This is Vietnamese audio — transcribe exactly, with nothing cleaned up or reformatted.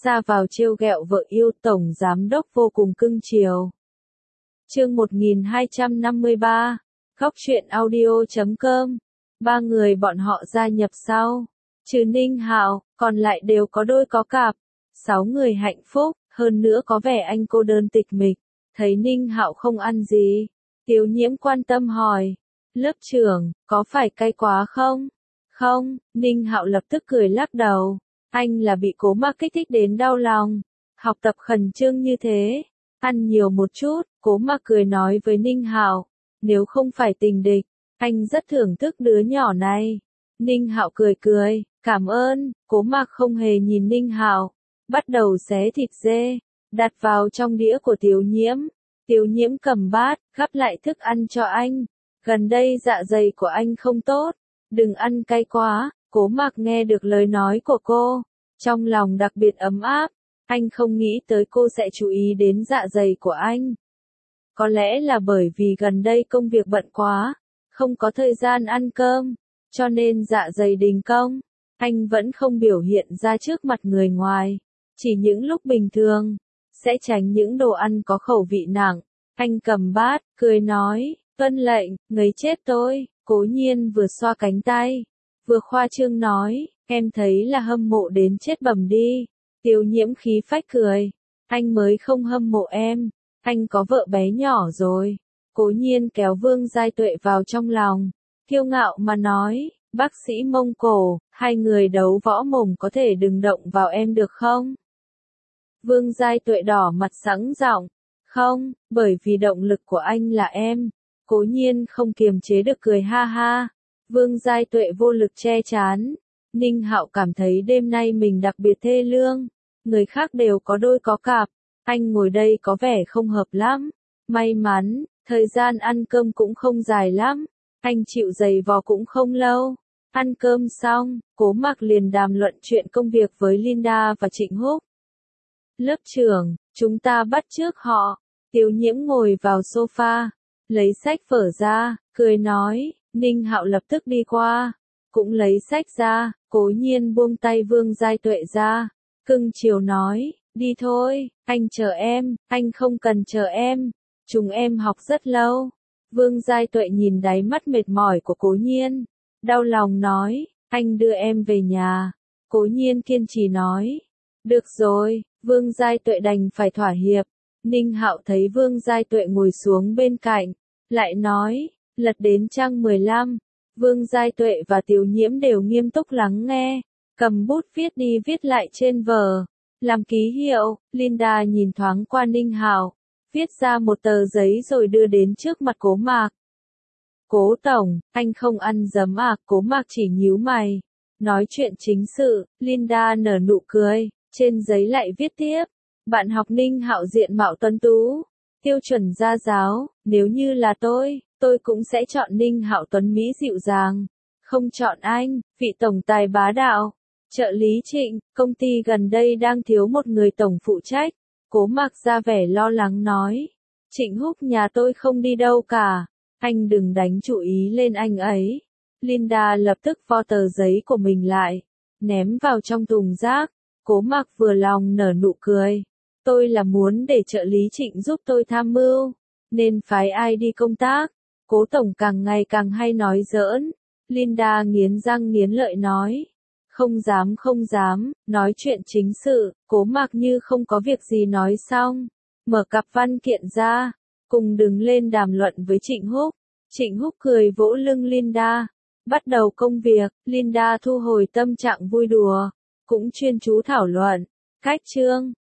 ra vào trêu ghẹo vợ yêu, tổng giám đốc vô cùng cưng chiều. Chương một nghìn hai trăm năm mươi ba, Góc truyện audio chấm com. Ba người bọn họ gia nhập sau, trừ Ninh Hạo, còn lại đều có đôi có cặp. Sáu người hạnh phúc, hơn nữa có vẻ anh cô đơn tịch mịch. Thấy Ninh Hạo không ăn gì, Tiếu Nhiễm quan tâm hỏi, lớp trưởng, có phải cay quá không? Không, Ninh Hạo lập tức cười lắc đầu, anh là bị Cố Mạc kích thích đến đau lòng. Học tập khẩn trương như thế, ăn nhiều một chút. Cố Mạc cười nói với Ninh Hạo, nếu không phải tình địch, anh rất thưởng thức đứa nhỏ này. Ninh Hạo cười cười, cảm ơn. Cố Mạc không hề nhìn Ninh Hạo, bắt đầu xé thịt dê, đặt vào trong đĩa của Tiếu Nhiễm. Tiếu Nhiễm cầm bát, gắp lại thức ăn cho anh. Gần đây dạ dày của anh không tốt, đừng ăn cay quá. Cố Mạc nghe được lời nói của cô, trong lòng đặc biệt ấm áp. Anh không nghĩ tới cô sẽ chú ý đến dạ dày của anh. Có lẽ là bởi vì gần đây công việc bận quá, không có thời gian ăn cơm, cho nên dạ dày đình công. Anh vẫn không biểu hiện ra trước mặt người ngoài, chỉ những lúc bình thường, sẽ tránh những đồ ăn có khẩu vị nặng. Anh cầm bát, cười nói, tuân lệnh, ngấy chết tôi. Cố Nhiên vừa xoa cánh tay, vừa khoa trương nói, em thấy là hâm mộ đến chết bầm đi. Tiếu Nhiễm khí phách cười, anh mới không hâm mộ em, anh có vợ bé nhỏ rồi. Cố Nhiên kéo Vương Giai Tuệ vào trong lòng, kiêu ngạo mà nói, bác sĩ Mông Cổ, hai người đấu võ mồm có thể đừng động vào em được không? Vương Giai Tuệ đỏ mặt sẵn giọng, không, bởi vì động lực của anh là em. Cố Nhiên không kiềm chế được cười ha ha. Vương Giai Tuệ vô lực che chán. Ninh Hạo cảm thấy đêm nay mình đặc biệt thê lương. Người khác đều có đôi có cặp, anh ngồi đây có vẻ không hợp lắm. May mắn, thời gian ăn cơm cũng không dài lắm, anh chịu giày vò cũng không lâu. Ăn cơm xong, Cố Mạc liền đàm luận chuyện công việc với Linda và Trịnh Húc. Lớp trưởng, chúng ta bắt chước họ. Tiếu Nhiễm ngồi vào sofa, lấy sách vở ra, cười nói. Ninh Hạo lập tức đi qua, cũng lấy sách ra. Cố Nhiên buông tay Vương Giai Tuệ ra, cưng chiều nói, đi thôi, anh chờ em. Anh không cần chờ em, chúng em học rất lâu. Vương Giai Tuệ nhìn đáy mắt mệt mỏi của Cố Nhiên, đau lòng nói, anh đưa em về nhà. Cố Nhiên kiên trì nói, được rồi. Vương Giai Tuệ đành phải thỏa hiệp. Ninh Hạo thấy Vương Giai Tuệ ngồi xuống bên cạnh, lại nói, lật đến trang mười lăm. Vương Giai Tuệ và Tiếu Nhiễm đều nghiêm túc lắng nghe, cầm bút viết đi viết lại trên vở, làm ký hiệu. Linda nhìn thoáng qua Ninh Hạo, viết ra một tờ giấy rồi đưa đến trước mặt Cố Mạc. Cố tổng, anh không ăn giấm à? Cố Mạc chỉ nhíu mày, nói chuyện chính sự. Linda nở nụ cười, trên giấy lại viết tiếp, bạn học Ninh Hạo diện mạo tuấn tú, tiêu chuẩn gia giáo. Nếu như là tôi, tôi cũng sẽ chọn Ninh Hạo tuấn mỹ dịu dàng, không chọn anh, vị tổng tài bá đạo. Trợ lý Trịnh, công ty gần đây đang thiếu một người tổng phụ trách. Cố Mạc ra vẻ lo lắng nói, Trịnh Húc nhà tôi không đi đâu cả, anh đừng đánh chú ý lên anh ấy. Linda lập tức vo tờ giấy của mình lại, ném vào trong thùng rác. Cố Mạc vừa lòng nở nụ cười, tôi là muốn để trợ lý Trịnh giúp tôi tham mưu, nên phái ai đi công tác. Cố tổng càng ngày càng hay nói giỡn. Linda nghiến răng nghiến lợi nói, không dám không dám, nói chuyện chính sự. Cố Mạc như không có việc gì nói xong, mở cặp văn kiện ra, cùng đứng lên đàm luận với Trịnh Húc. Trịnh Húc cười vỗ lưng Linda, bắt đầu công việc. Linda thu hồi tâm trạng vui đùa, cũng chuyên chú thảo luận. Cách chương,